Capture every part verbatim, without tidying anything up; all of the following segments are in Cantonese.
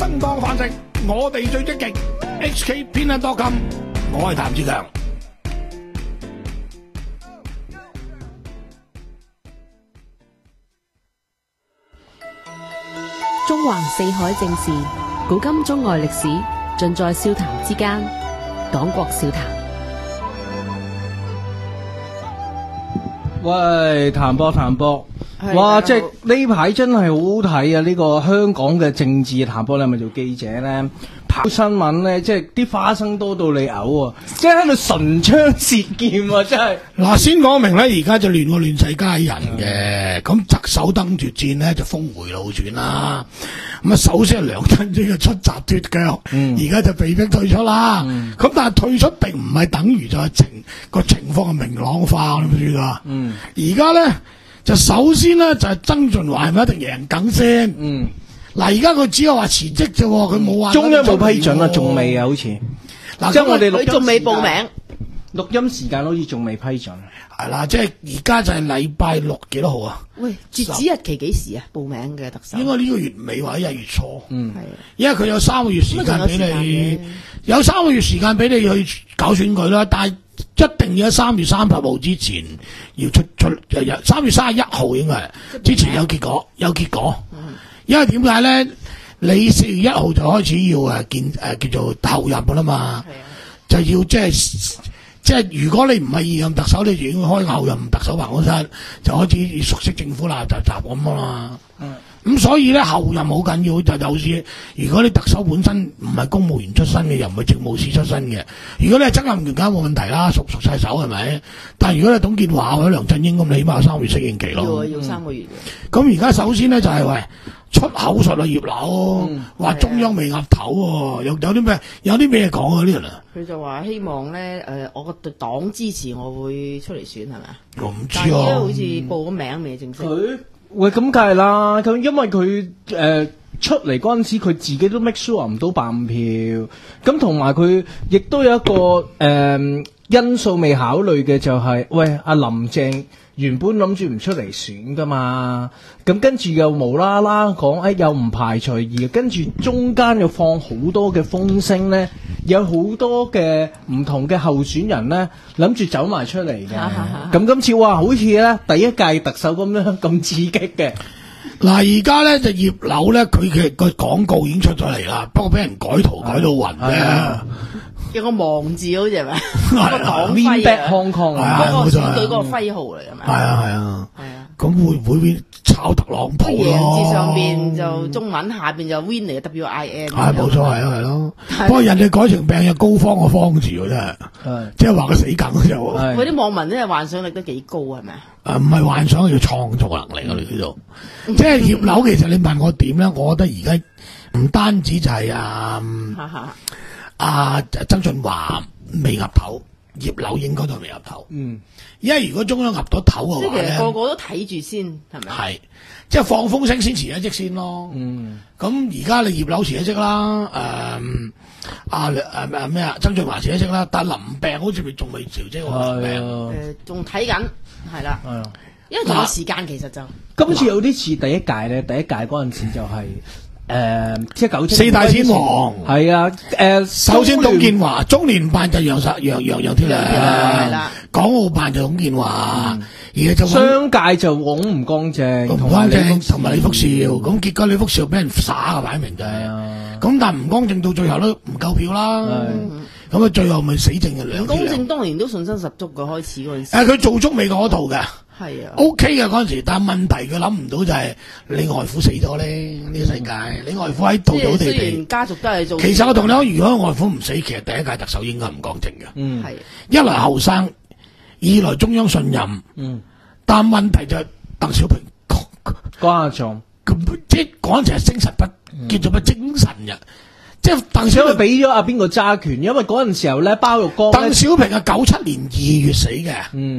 正當飯食，我哋最積極。H K 偏袒多金，我係譚志強。 中環四海正事，古今中外歷史，盡在笑談之間。講國笑談。 喂，譚博譚博，哇！即係呢排真係好好睇啊！呢個香港嘅政治，譚博你係咪做記者咧？跑新聞咧，即係啲花生多到你嘔啊！即係喺度唇槍舌劍啊！真係嗱，先講明咧，而家就亂個亂世佳人嘅，咁特首登絕戰咧就峰回路轉啦。咁啊，首先係梁振英嘅出閘脫腳，而家就被迫退出啦。咁但係退出並唔係等於就係情個情況係明朗化，你知唔知啊？而家咧就首先咧就係曾俊華係咪一定贏梗先？嗱，而家佢只有話辭職啫，佢冇話中央冇批准啊，仲未啊，好似嗱，即係我哋錄音仲未報名， 錄音時間好似仲未批准。 係啦，即係而家就係禮拜六幾多號啊？ 喂，截止日期幾時啊？報名嘅特首應該呢個月尾或者一月初。 嗯， 係啊， 因為佢有三個月時間俾你，有三個月時間俾你去搞選舉啦。但係一定要喺三月三十號之前要出出日日，三月三十一號應該係之前有結果，有結果。嗯、因為點解咧？你四月一號就開始要誒見誒叫做候任噶啦嘛，就要即係。即係如果你唔係現任特首，你就應該開候任特首辦公室，就開始熟悉政府啦，就集咁啊嘛。嗯。咁所以咧候任好緊要，就有時如果你特首本身唔係公務員出身嘅，又唔係政務司出身嘅，如果你係曾蔭權梗係冇問題啦，熟熟晒手係咪？但係如果你董建華或者梁振英咁，你起碼有三個月適應期咯。 要要三個月嘅。 咁而家首先咧就係、是、喂出口術啊葉劉，話、嗯、中央未岌頭喎，有有啲咩有啲咩講啊呢人啊？ 佢就話希望咧誒、呃，我個黨支持我會出嚟選係咪啊？ 我唔知啊。 但係而家好似報咗名未正式。 佢喂咁梗係啦，咁因為佢誒、呃、出嚟嗰陣時，佢自己都 make sure 唔到百五票，咁同埋佢亦都有一個誒、呃、因素未考慮嘅就係、是，喂阿林鄭原本諗住唔出嚟選噶嘛，咁跟住又無啦啦講，誒又唔排除，而跟住中間又放好多嘅風聲咧，有好多嘅唔同嘅候選人咧諗住走埋出嚟嘅，咁今次哇好似咧第一屆特首咁樣咁刺激嘅。 嗱而家咧就葉劉咧，佢嘅個廣告已經出咗嚟啦，不過俾人改圖改到暈啫。 有個望字好似係咪？ 係個黨 Win 徽 back 啊， Hong Kong 嗰個選舉嗰個徽號嚟係咪？ 係啊係啊係啊。 咁會唔會變抄特朗普咯？ 贏字上邊就中文，下邊就 win 嚟 W I N。 係冇錯，係啊係咯。不過人哋改成病有高方個方字喎，真係，即係話佢死梗啫喎。 嗰啲網民真係幻想力都幾高係咪啊？ 誒唔係幻想，要創造能力啊！你叫做，即係葉劉其實你問我點咧？我覺得而家唔單止就係啊啊曾俊華未岌頭，葉劉應該都係未岌頭。嗯，因為如果中央岌到頭嘅話咧， 即係其實個個都睇住先係咪？ 係，即係放風聲先辭一職先咯。嗯，咁而家你葉劉辭一職啦，誒、呃，阿誒誒咩啊？曾俊華辭一職啦，但係林病好似仲未辭職喎。林病誒，仲睇緊係啦。係啊，因為仲有時間其實就今次有啲似第一屆咧，第一屆嗰陣時就係、是。誒、呃，即係九七四大天王係啊！誒、呃， 首先董建華，中聯辦就楊實楊楊楊天良係啦，港澳辦就董建華，而家就商界就往唔乾淨， 唔乾淨，同埋李福兆，咁結果李福兆俾人耍嘅擺明就係，咁但係唔乾淨到最後都唔夠票啦，咁啊最後咪死剩嘅兩。 公正當年都信心十足嘅開始嗰陣時。 誒，佢做足美國嗰套嘅。 係啊 ，O K 嘅嗰陣時，但係問題佢諗唔到就係你外父死咗咧，呢、這個世界，你外父喺度倒地地。 雖然家族都係做。 其實我同你講，如果外父唔死，其實第一屆特首應該唔乾淨嘅。嗯，係。一來後生，二來中央信任。嗯。但問題就係鄧小平瓜狀， 即係嗰陣時係精神不、嗯、叫做乜精神嘅。即係鄧小平俾咗阿邊個揸權，因為嗰陣時候咧，包玉剛。 鄧小平係九七年二月死嘅。嗯。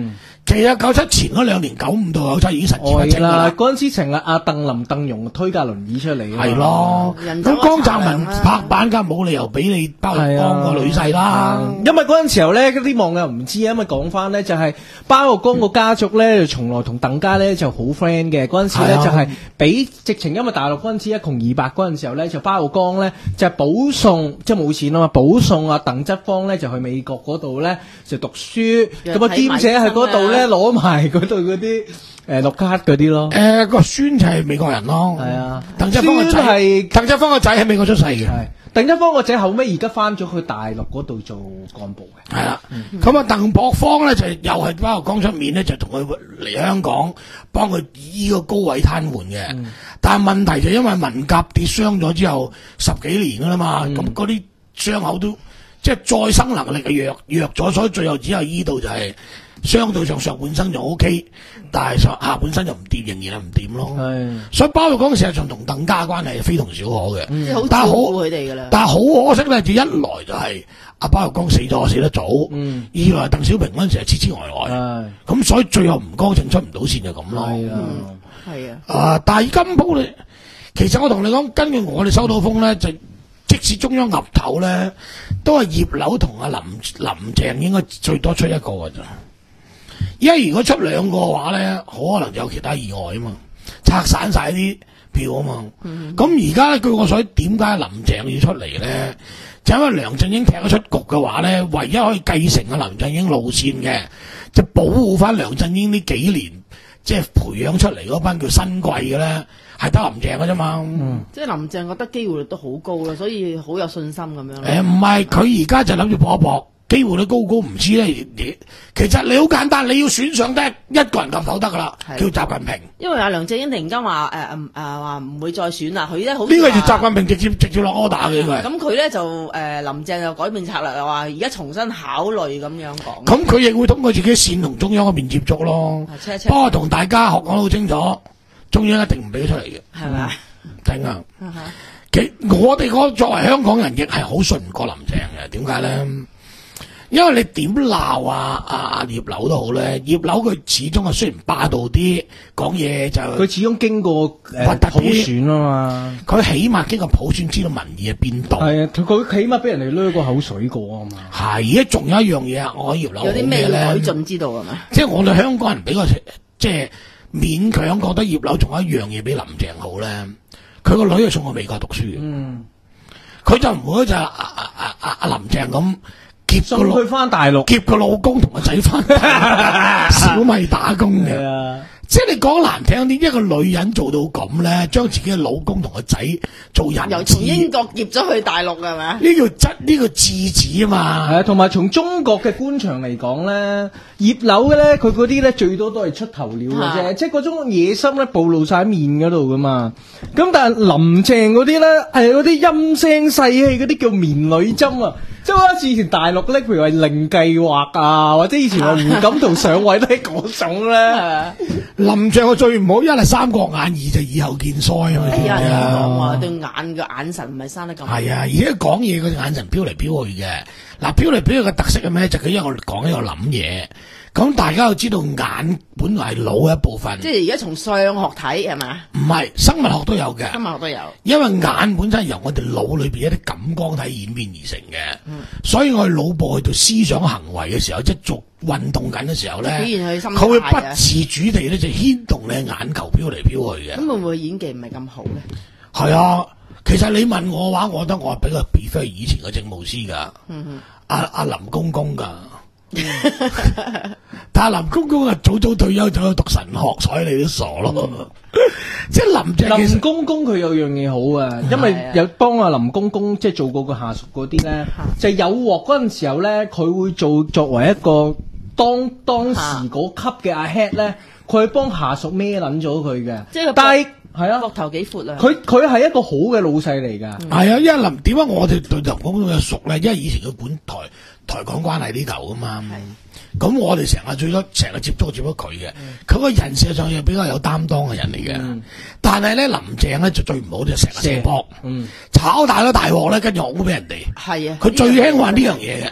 其實九七前嗰兩年，九五到九七已經神志不係啦， 清㗎啦。 嗰陣時成日阿鄧林鄧容推架輪椅出嚟啊嘛係咯， 人走咁江澤民茶涼啦拍板梗係冇理由俾你包玉剛個女婿啦。 因為嗰陣時候咧，啲網友唔知啊，因為講翻咧就係包玉剛個家族咧，就從來同鄧家咧就好 friend 嘅。嗰陣時咧係啊就係俾直情，因為大陸嗰陣時一窮二白嗰陣時候咧，就包玉剛咧就係保送，即係冇錢啊嘛，保送啊鄧則方咧就去美國嗰度咧就讀書，咁啊兼且喺嗰度咧攞埋嗰度嗰啲誒綠卡嗰啲咯。 誒個孫就係美國人咯。 係啊， 鄧則方個仔孫係鄧則方個仔喺美國出世嘅。 係鄧則方個仔後尾而家翻咗去大陸嗰度做幹部嘅。 係啦，咁啊鄧樸方咧就又係包玉剛出面咧，就同佢嚟香港幫佢醫個高位癱瘓嘅。 嗯但係問題就因為文革跌傷咗之後十幾年噶啦嘛，咁嗰啲傷口都即係再生能力係弱弱咗，所以最後只有醫到就係相對上上半身就 O K， 但係上下半身就唔掂，仍然係唔掂咯。 係所以包玉剛事實上同鄧家關係非同小可嘅。 即係好但係好照顧佢哋㗎啦。 但係好可惜咧，就一來就係阿包玉剛死咗死得早， 嗯二來鄧小平嗰陣時係痴痴呆呆， 係咁所以最後吳光正出唔到線就咁咯。 係啊。 係啊， 啊！但係金鋪咧，其實我同你講，根據我哋收到風咧，就即使中央岌頭咧，都係葉劉同阿林林鄭應該最多出一個㗎咋。因為如果出兩個嘅話咧，可能有其他意外啊嘛，拆散晒啲票啊嘛。咁而家咧，據我所知，點解林鄭要出嚟咧？就因為梁振英踢咗出局嘅話咧，唯一可以繼承阿林振英路線嘅，就保護翻梁振英呢幾年。即係培養出嚟嗰班叫新貴嘅咧，係得林鄭嘅啫嘛。嗯， 即係林鄭覺得機會率都好高啦，所以好有信心咁樣。 誒唔係，佢而家就諗住搏一搏，機會率高高唔知咧。你其實你好簡單，你要選上得一個人岌頭得噶啦，叫係習近平。 因為阿梁振英突然間話誒誒誒話唔會再選啦，佢咧好呢個係似話習近平直接直接落 order 嘅，呢個係。 咁佢咧就誒、呃、林鄭就改變策略，又話而家重新考慮咁樣講。 咁佢亦會通過自己線同中央嗰邊接觸咯。 啊車車不過同大家學講得好清楚，中央一定唔俾佢出嚟嘅， 係咪啊？ 真啊！ 嗯哼其我哋嗰作為香港人，亦係好信唔過林鄭嘅。點解咧？因為你點鬧啊啊啊葉劉都好咧，葉劉佢始終係雖然霸道啲，講嘢就佢始終經過誒核突啲普選啊嘛， 佢起碼經過普選知道民意喺邊度。 係啊，佢起碼俾人哋掠個口水過啊嘛。 係啊，仲有一樣嘢啊，我葉劉有啲咩好咧？ 要改進知道係咪？ 即係我哋香港人比較即係勉強覺得葉劉仲有一樣嘢比林鄭好咧。佢個女係送去美國讀書嘅， 嗯， 佢就唔會好似阿阿阿阿阿林鄭咁。劫個老送佢翻大陸， 劫個老公同個仔翻小米打工嘅， 係啊， 即係你講難聽啲，一個女人做到咁咧，將自己嘅老公同個仔做人由從英質， 國劫咗去大陸係咪？ 呢叫質呢個智子啊嘛。 係啊，同埋從中國嘅官場嚟講咧，葉劉嘅咧，佢嗰啲咧最多都係出頭鳥嘅啫， 啊即係嗰種野心咧暴露晒喺面嗰度噶嘛。咁但係林鄭嗰啲咧係嗰啲陰聲細氣嗰啲叫棉女針啊。即係好似以前大陸咧，譬如話零計劃啊，或者以前話胡錦濤上位都係嗰種咧。 係啊！ 林鄭我最唔好，一係三角眼，二就以後見腮啊嘛。 有人係講話啊對眼嘅眼神唔係生得咁好。 係啊，而且講嘢嗰隻眼神飄嚟飄去嘅。嗱，飄嚟飄去嘅特色係咩？就佢因為我講一個諗嘢。咁大家要知道眼本來係腦嘅一部分， 即係而家從相學睇係咪？ 唔係生物學都有嘅。 今日我都有。 因為眼本身係由我哋腦裏邊一啲感光體演變而成嘅， 嗯、 所以我哋腦部去到思想行為嘅時候，即係做運動緊嘅時候咧， 表現佢心態啊佢會不自主地咧就牽動你眼球飄嚟飄去嘅。 咁會唔會演技唔係咁好咧？ 係啊，其實你問我嘅話，我覺得我係比較 prefer 以前嘅政務司噶，阿阿林公公噶。但係林公公啊，早早退休，走去讀神學，所以你都傻咯。即係林鄭其實林公公佢有樣嘢好啊，因為有幫阿林公公即係做過個下屬嗰啲咧，就有鑊嗰陣時候咧，佢會做作為一個當當時嗰級嘅阿 head 咧，佢幫下屬孭撚咗佢嘅。 即係， 但係係啊， 膊頭幾闊啊！ 佢佢係一個好嘅老細嚟㗎。 係啊，因為林點解我哋對林公公嘅熟咧？因為以前佢管台台港關係呢嚿噶嘛。咁我哋成日最多成日接觸接觸佢嘅，佢個、嗯、人事上又比較有擔當嘅人嚟嘅。嗯、但係咧林鄭咧就最唔好就成日射波，嗯、炒大咗大鑊咧，跟住好俾人哋。 係啊， 佢最興玩呢樣嘢嘅。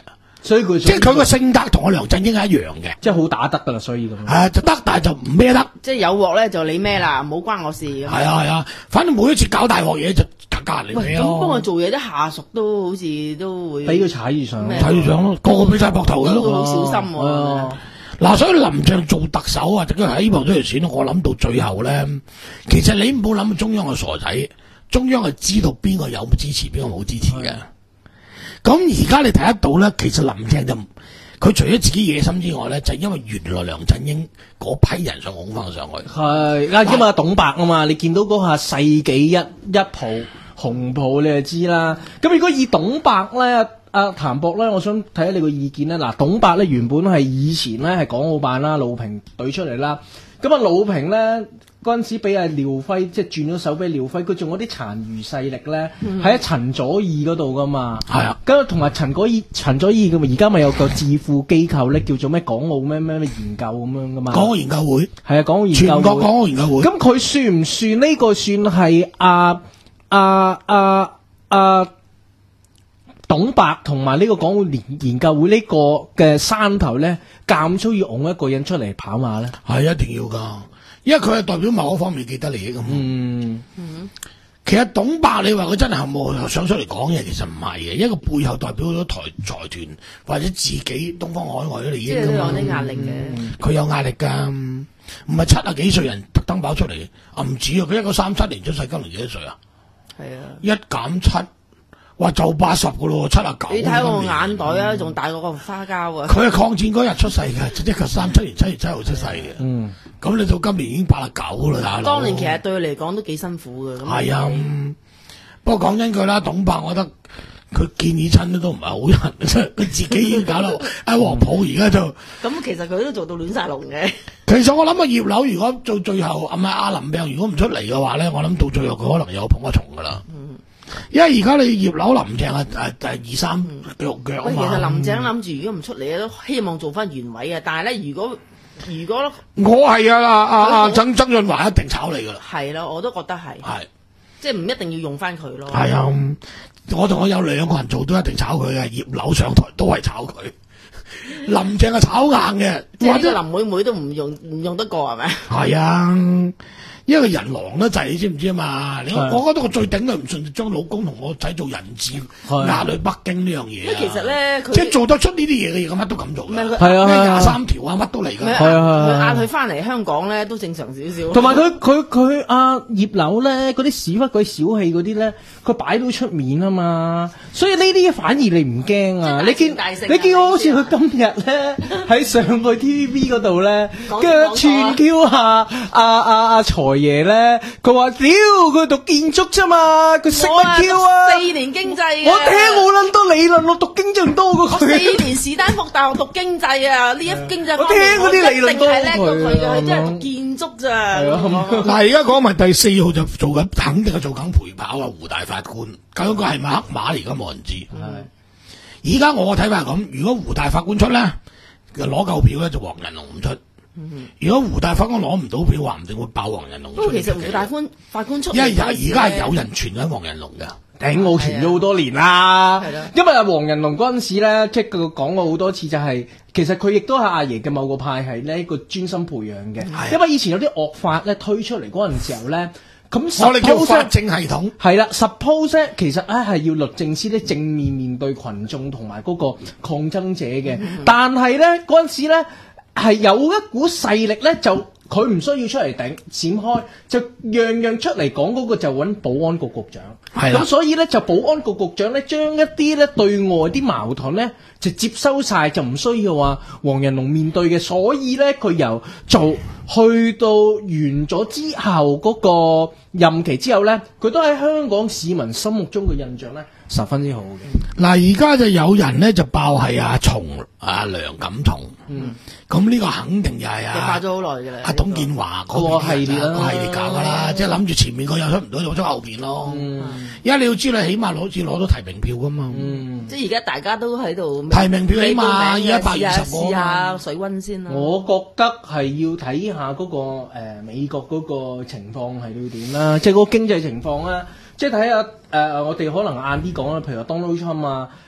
所以佢即係佢個性格同我梁振英係一樣嘅， 即係好打得噶啦，所以咁。 係就得，但係就唔孭得。 即係有鑊咧就你孭啦，唔好關我事。係係啊係啊，反正每一次搞大鑊嘢就隔隔人嚟喂， 孭咯。 咁幫我做嘢啲下屬都好似都會俾佢踩住上， 咩睇住上咯，個個俾晒膊頭嘅都會咯。 好小心喎。 嗱，所以林鄭做特首啊，就佢希望出條線，我諗到最後咧，其實你唔好諗中央係傻仔，中央係知道邊個有支持，邊個冇支持嘅。咁而家你睇得到咧，其實林鄭就佢除咗自己野心之外咧，就係因為原來梁振英嗰批人想拱翻上去。 係啊，因為董伯啊嘛，你見到嗰下世紀一一抱紅抱，你就知啦。咁如果以董伯咧，阿譚博咧，我想睇下你個意見咧。嗱，董伯咧原本係以前咧係港澳辦啦，魯平隊出嚟啦。咁啊，魯平咧嗰陣時俾阿廖輝即係轉咗手俾廖輝，佢仲有啲殘餘勢力咧喺阿陳佐義嗰度噶嘛。 係啊， 咁同埋陳佐義陳佐義咁啊，而家咪有個智庫機構咧，叫做咩港澳咩咩咩研究咁樣噶嘛。 港澳研究會係啊，港澳研究會。 全國港澳研究會。 咁佢算唔算呢個算係阿阿阿阿董伯同埋呢個港澳研研究會呢個嘅山頭咧，監粗要拱一個人出嚟跑馬咧？ 係一定要噶，因為佢係代表某一方面既得利益咁。 嗯， 其實董伯你話佢真係有冇想出嚟講嘢，其實唔係嘅，因為佢背後代表咗台財團或者自己東方海外嘅利益即係都有噶嘛。 啲壓力嘅。 佢有壓力噶，唔係七啊幾歲人特登跑出嚟，啊唔止啊，佢一九三七年出世，今年幾多歲啊？ 係啊， 一減七，哇就八十噶咯，七啊九。 你睇我眼袋啊，仲大過個花膠啊！ 佢係抗戰嗰日出世嘅，一九三七年七月七號出世嘅。 嗯， 咁你到今年已經八啊九啦，大佬。 當年其實對佢嚟講都幾辛苦嘅。咁係啊，不過講真句啦，董伯，我覺得佢建議親都唔係好人，佢自己已經搞到喺黃埔而家就。 咁其實佢都做到亂晒龍嘅。 其實我諗啊，葉劉如果到最後啊唔係阿林病如果唔出嚟嘅話咧，我諗到最後佢可能有捧一重噶啦。 嗯， 因為而家你葉劉林鄭啊誒誒二三腳腳啊喂，其嘛。 實林鄭諗住如果唔出嚟咧，都希望做翻原位嘅。但係咧，如果如果我係啊啊啊啊曾曾俊華一定炒你噶啦。 係啦，我都覺得係， 係即係唔一定要用翻佢咯。 係啊，我同我有兩個人做都一定炒佢嘅，葉劉上台都係炒佢。林鄭係炒硬嘅， 即係呢或者個林妹妹都唔用唔用得過係咪？ 係啊，因為人狼得滯，你知唔知啊嘛？你係我覺得我最頂佢唔順就將老公同我仔做人質， 係壓去北京呢樣嘢啊。 其實咧，佢即係做得出呢啲嘢嘅嘢，咁乜都咁做嘅。 唔係佢係啊係啊廿三條啊，乜都嚟㗎。 佢係啊佢壓佢翻嚟香港咧，都正常少少。 同埋佢佢佢阿葉劉咧，嗰啲屎忽嗰啲小氣嗰啲咧，佢擺到出面啊嘛，所以呢啲反而你唔驚啊！你見大勝你見我好似佢今日咧喺上去 T V B 嗰度咧， 講跟住串 Q 下阿阿阿財爺咧，佢話屌佢讀建築啫嘛，佢識我乜 Q 啊？ 四年經濟嘅， 我聽冇撚多理論，我讀經濟多過我四佢。 年士丹福大學讀經濟啊，呢一經濟我方面聽嗰啲理論多我一定係叻過佢嘅， 過佢佢真係讀建築咋。 係啊嗱，而家講埋第四號就做緊，肯定係做緊陪跑啊！胡大法官，究竟佢係咪黑馬嚟？而家冇人知。而家我嘅睇法係咁，如果胡大法官出咧，攞夠票咧就黃仁龍唔出。如果胡大法官攞唔到票，話唔定會爆黃仁龍出。 不過其實胡大官法官出嚟因為嗰陣時而家係咧有人傳緊黃仁龍㗎。 頂我傳咗好多年啦係啦， 因為阿黃仁龍嗰陣時咧，即係佢講過好多次，就係、其實佢亦都係阿爺嘅某個派系咧，一個專心培養嘅。 係因為以前有啲惡法咧推出嚟嗰陣時候咧，咁我哋叫 suppose 法政系統。 係啦，suppose 咧其實咧係要律政司咧正面面對群眾同埋嗰個抗爭者嘅，但係咧嗰陣時咧係有一股勢力咧就。佢唔需要出嚟頂閃開，就樣樣出嚟講嗰個就揾保安局局長。 係啦咁所以咧就保安局局長咧將一啲咧對外啲矛盾咧就接收晒，就唔需要話黃仁龍面對嘅。所以咧佢由做去到完咗之後嗰個任期之後咧，佢都喺香港市民心目中嘅印象咧十分之好嘅。 嗱，而家就有人咧就爆係阿松阿梁錦松。 嗯， 咁呢個肯定又係就化啊咗好耐㗎啦。 阿董建華嗰個系列啦個系列搞㗎啦，即係諗住前面個又出唔到，就出後邊咯。 嗯而家你要知道，起碼攞至攞到提名票㗎嘛。 嗯。 即係而家大家都喺度提名票起碼未報名嘅一百二十個試下啊嘛試下水溫先啦。 我覺得係要睇下嗰、個、呃、美國嗰個情況係要點啦，即係嗰個經濟情況啦，即係睇下誒我哋可能晏啲講啦，譬如話 Donald Trump 啊，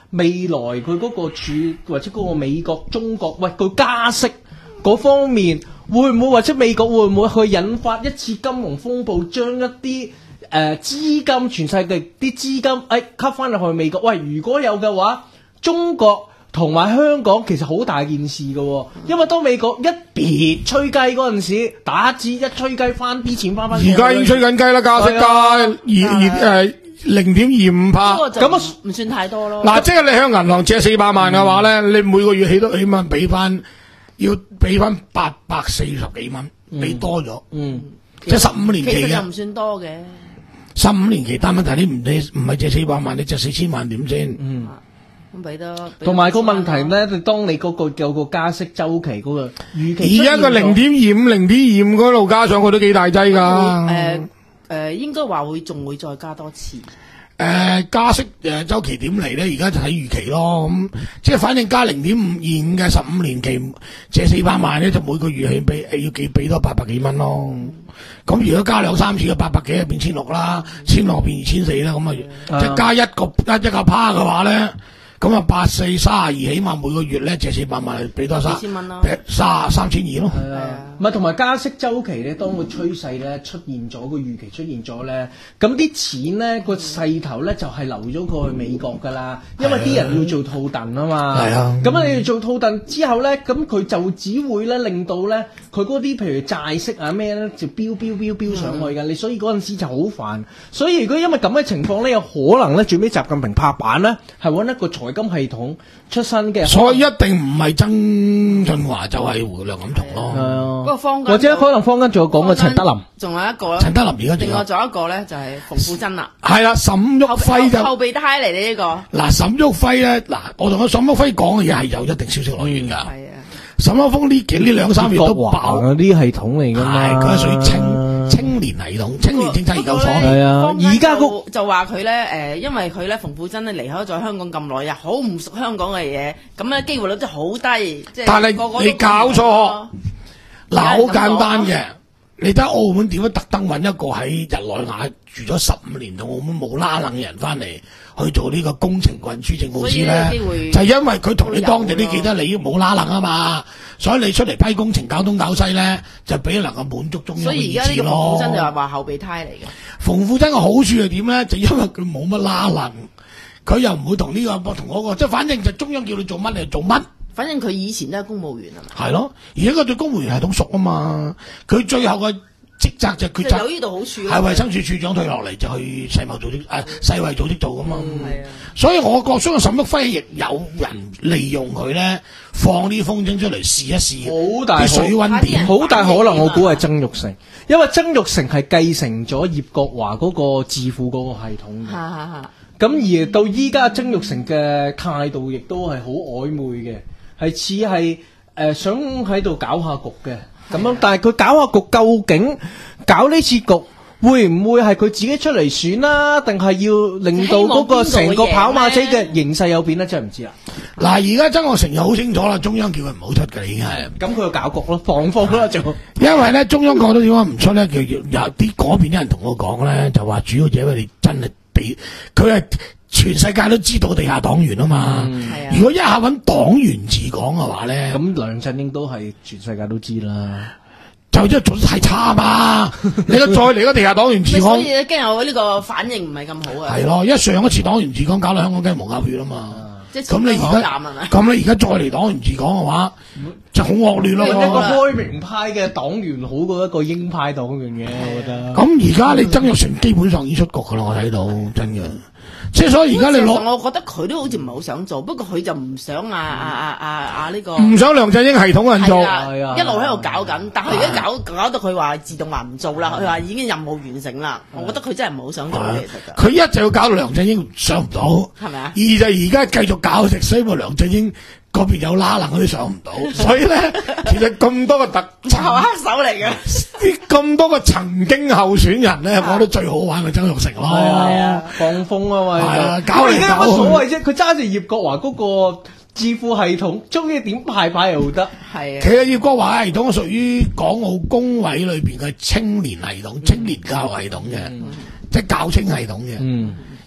未來佢嗰個處或者嗰個美國、中國，喂佢加息嗰方面，會唔會或者美國會唔會去引發一次金融風暴，將一啲誒、呃、資金全世界啲資金誒、哎、吸翻落去美國？喂，如果有嘅話，中國同埋香港其實好大件事嘅喎，因為當美國一別吹雞嗰陣時，打折一吹雞翻啲錢翻翻， 而家已經吹緊雞啦，加息加二二誒零點二五帕， 咁啊唔算太多咯。 嗱，即係你向銀行借四百萬嘅話咧，嗯、你每個月起都起碼俾翻，要俾翻八百四十幾蚊，俾多咗，嗯，即係十五年期嘅， 其實又唔算多嘅。 十五年期，但問題你唔你唔係借四百萬，你借四千萬點先？嗯。 咁俾得， 同埋個問題咧，當你嗰個有個加息周期嗰個預期， 而家個零點二五、零點二五嗰度加上去都幾大劑㗎。 誒誒，應該話會仲會再加多次。 誒加息誒週期點嚟咧？而家就睇預期咯。咁即係反正加零點五二五嘅十五年期借四百萬咧，就每個月係俾要幾俾多八百幾蚊咯。咁如果加兩三次嘅八百幾，就變千六啦，千六變二千四啦。咁啊，即係加一個一一個趴嘅話咧。咁啊，八四三十二，起碼每個月咧借四百萬，俾多三千蚊咯， 三三千二咯。 係啊，唔係同埋加息周期咧，當個趨勢咧出現咗，個預期出現咗咧，咁啲錢咧個勢頭咧就係流咗過去美國㗎啦，因為啲人要做套戥啊嘛。係啊，咁你哋做套戥之後咧，咁佢就只會咧令到咧佢嗰啲譬如債息啊咩咧就飆飆飆飆上去㗎，你、嗯、所以嗰陣時就好煩。所以如果因為咁嘅情況咧，有可能咧最尾習近平拍板咧係揾一個財金系統出身嘅， 所以一定唔係曾俊華就係胡梁錦松咯。 嗰個坊間或者可能坊間仲有講過陳德林， 仲有一個陳德林而家另外仲有一個咧就係馮富珍啦。 係啦，沈旭輝就後備胎嚟嘅呢個。 嗱，沈旭輝咧，嗱，我同阿沈旭輝講嘅嘢係有一定消息來源㗎。係啊，沈旭峰呢幾呢兩三月都爆嗰啲系統嚟㗎嘛， 係佢係屬於青青年系統、青年政策研究所。 係啊，而家個就話佢咧誒，因為佢咧馮富珍咧離開咗香港咁耐啊，好唔熟香港嘅嘢，咁咧機會率真係好低。即係但係你搞錯，嗱，好簡單嘅。你睇澳門點樣特登揾一個喺日內瓦住咗十五年到澳門冇拉冷嘅人翻嚟去做呢個工程運輸政務司咧？就係因為佢同你當地啲既得利益冇拉冷啊嘛，所以你出嚟批工程搞東搞西咧，就俾能夠滿足中央嘅意志咯。所以而家呢個馮富珍就係話後備胎嚟嘅。馮富珍嘅好處係點咧？就因為佢冇乜拉冷，佢又唔會同呢、這個同嗰、那個，即係反正就中央叫你做乜你就做乜。 反正佢以前都係公務員啊嘛， 係咯，而家佢對公務員系統熟啊嘛，佢最後嘅職責就係決策， 有呢度好處， 係衛生署署長退落嚟就去世貿組織誒世衛組織做噶嘛， 係啊、嗯， 所以我覺相信沈旭輝亦有人利用佢咧，放啲風箏出嚟試一試，好大水溫點， 好大可能我估係曾鈺成，因為曾鈺成係繼承咗葉國華嗰個智庫嗰個系統嘅，咁而到依家曾鈺成嘅態度亦都係好曖昧嘅。係似係誒想喺度搞下局嘅咁樣，但係佢搞下局，究竟搞呢次局會唔會係佢自己出嚟選啦、啊，定係要令到嗰個成個跑馬仔嘅形勢有變咧？真係唔知啦。嗱，而家曾鈺成又好清楚啦，中央叫佢唔好出嘅已經係。咁佢就搞局咯，放風啦就。因為咧，中央覺得點解唔出咧？佢有啲嗰邊啲人同我講咧，就話主要就因為你真係俾佢係。全世界都知道地下黨員啊嘛，嗯、如果一下揾黨員治港嘅話咧， 咁梁振英都係全世界都知啦， 就因為做得太差嘛，你再嚟個地下黨員治港， 所以驚我呢個反應唔係咁好啊。 係咯，一上一次黨員治港搞到香港梗係冇鴨血啦嘛，咁、嗯、你而家咁你而家再嚟黨員治港嘅話，嗯、就好惡劣咯。 一個開明派嘅黨員好過一個鷹派黨員嘅，我覺得。 咁而家你曾鈺成基本上已經出局噶啦，我睇到真嘅。即係所以而家你攞， 我覺得佢都好似唔係好想做，不過佢就唔想啊啊啊啊啊呢個， 唔想梁振英系統人做， 係啊，一路喺度搞緊，但係而家搞搞到佢話自動話唔做啦，佢話已經任務完成啦，我覺得佢真係唔係好想做嘅，其實。佢一就要搞到梁振英上唔到，係咪啊？二就而家繼續搞食，所以個梁振英嗰邊有拉能嗰啲上唔到，所以咧其實咁多個特係黑手嚟嘅， 啲咁多個曾經候選人咧，我覺得最好玩嘅曾鈺成咯， 係啊，放風啊嘛， 係啊，搞嚟搞去， 乜所謂啫？佢揸住葉國華嗰個智庫系統，中意點派牌又得，係啊。 其實葉國華系統屬於港澳工委裏邊嘅青年系統、青年教育系統嘅，即係教青系統嘅。嗯。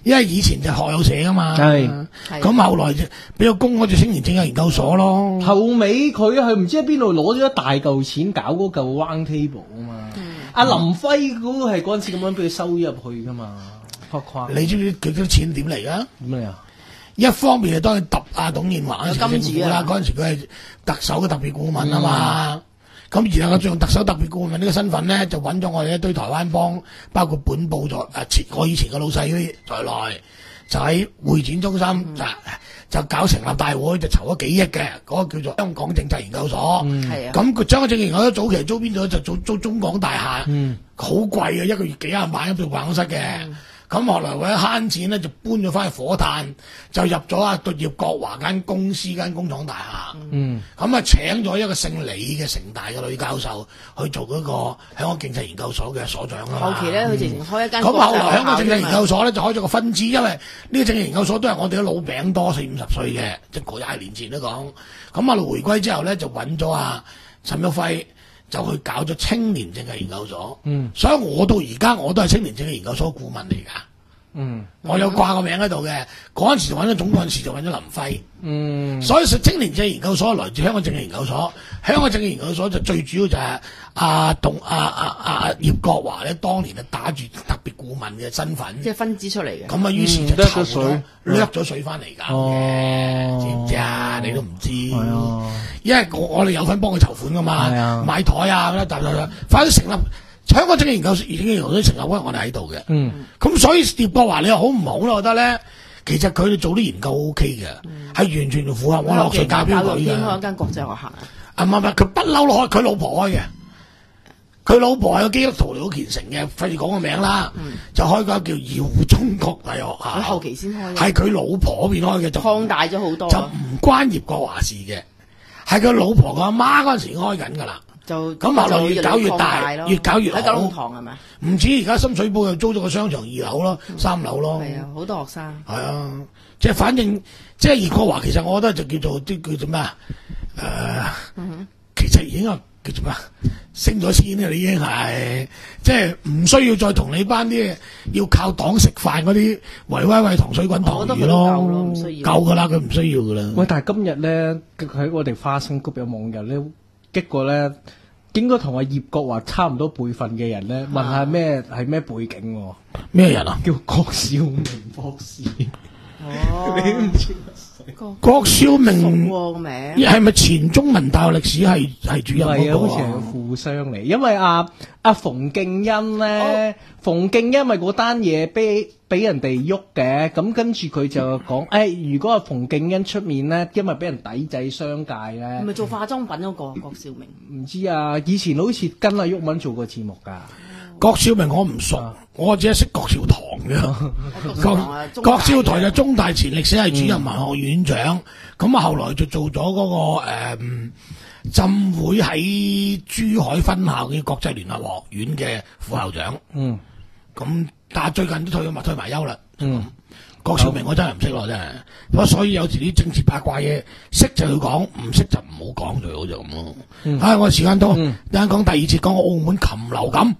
因為以前就學友社噶嘛， 係咁後來就俾佢供嗰隻青年政策研究所咯。 後尾佢係唔知喺邊度攞咗一大嚿錢搞嗰嚿 round table 啊嘛。阿、嗯、林輝嗰個係嗰陣時咁樣俾佢收入去噶嘛。 你知唔知佢啲錢點嚟噶？ 點嚟啊？ 一方面係當然揼阿董建華嗰陣時啦，嗰陣時佢係特首嘅特別顧問啊嘛。咁、嗯、然後佢仲用特首特別顧問呢個身份咧，就揾咗我哋一堆台灣幫，包括本部在啊，我以前嘅老細嗰啲在內，就喺會展中心、嗯、就就搞成立大會，就籌咗幾億嘅，嗰、那個叫做香港政策研究所。係、嗯、啊。咁佢將個政策研究所早期租邊咗就租租中港大廈，嗯，好貴嘅，一個月幾廿萬一部辦公室嘅。嗯咁後來為咗慳錢咧，就搬咗翻去火炭，就入咗阿葉國華間公司間工廠大廈。嗯，咁啊請咗一個姓李嘅城大嘅女教授去做嗰個香港政策研究所嘅所長啦。 後期咧，佢直情開一間。 咁、嗯、後來香港政策研究所咧就開咗個分支，因為呢個政策研究所都係我哋啲老餅多四五十歲嘅，即係廿年前都講。咁啊回歸之後咧就揾咗阿陳旭輝。就去搞咗青年政策研究所，嗯，所以我到而家我都係青年政策研究所顧問嚟噶，嗯，我有掛個名喺度嘅，嗰陣時就揾咗總幹事就揾咗林輝，嗯，所以青年政策研究所來自香港政策研究所，香港政策研究所就最主要就係阿董阿阿阿葉國華咧，當年係打住特別顧問嘅身份， 即係分支出嚟嘅， 咁啊於是就掠咗水，掠咗水翻嚟搞嘅，知唔知啊？你都唔知。因為我我哋有份幫佢籌款噶嘛，啊、買台啊咁啦，等等，反正成立香港政策研究所已經研究所成立嗰日我哋喺度嘅，嗯，咁所以葉國華你又好唔好咧？我覺得咧，其實佢哋做啲研究 O K 嘅，係、嗯、完全符合我落水教標準嘅。 開間國際學校啊，唔係唔係，佢不嬲都開，佢老婆開嘅，佢老婆係個基督徒嚟，好虔誠嘅，費事講個名啦，嗯、就開個叫耀中國際學校， 後期先開， 係佢老婆嗰邊開嘅，就擴大咗好多， 就唔關葉國華事嘅。係佢老婆個阿媽嗰陣時開緊噶啦，就咁後來越搞越大，越搞越好。 喺九龍塘係咪？ 唔止，而家深水埗又租咗個商場二樓咯，嗯、三樓咯。 係啊，好多學生。係啊，即係反正即係葉國華，其實我覺得就叫做啲叫做咩啊？誒、呃，嗯、其實已經係叫做咩？升咗錢啦，已經係即係唔需要再同你班啲要靠黨食飯嗰啲維威喂糖水滾糖魚咯，唔需要夠噶啦，佢唔需要噶啦。 喂，但係今日咧喺我哋花生谷有網友咧激過咧，應該同阿葉國華差唔多輩份嘅人咧，問下咩係咩背景？ 咩人啊？ 叫郭兆明博士。 哦， 你唔知？ 郭兆明個名係咪前中文大學歷史系系主任嗰個？ 好似係富商嚟，因為阿阿馮敬恩咧，馮敬恩咪嗰單嘢俾俾人哋喐嘅，咁跟住佢就講，誒，如果阿馮敬恩出面咧，因為俾人抵制商界咧， 係咪做化妝品嗰個郭兆明？ 唔知啊，以前好似跟阿毓民做過節目噶。 郭兆明我唔熟，啊、我只係識郭兆棠嘅。郭郭兆棠就中大前歷史系主任、文學院長，咁啊、嗯、後來就做咗嗰、那個誒、嗯、浸會喺珠海分校嘅國際聯合學院嘅副校長。嗯，咁但係最近都退咗，退埋休啦。嗯，郭兆明我真係唔識咯，真係。咁所以有時啲政治八卦嘢，識就要講，唔識就唔好講最好就咁咯。嗯，唉，我時間多，等陣講第二節，講澳門禽流感。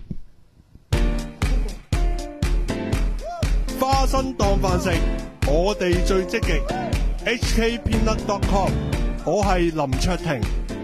花生當飯食，我哋最積極。H K Peanut dot com， 我係林卓廷。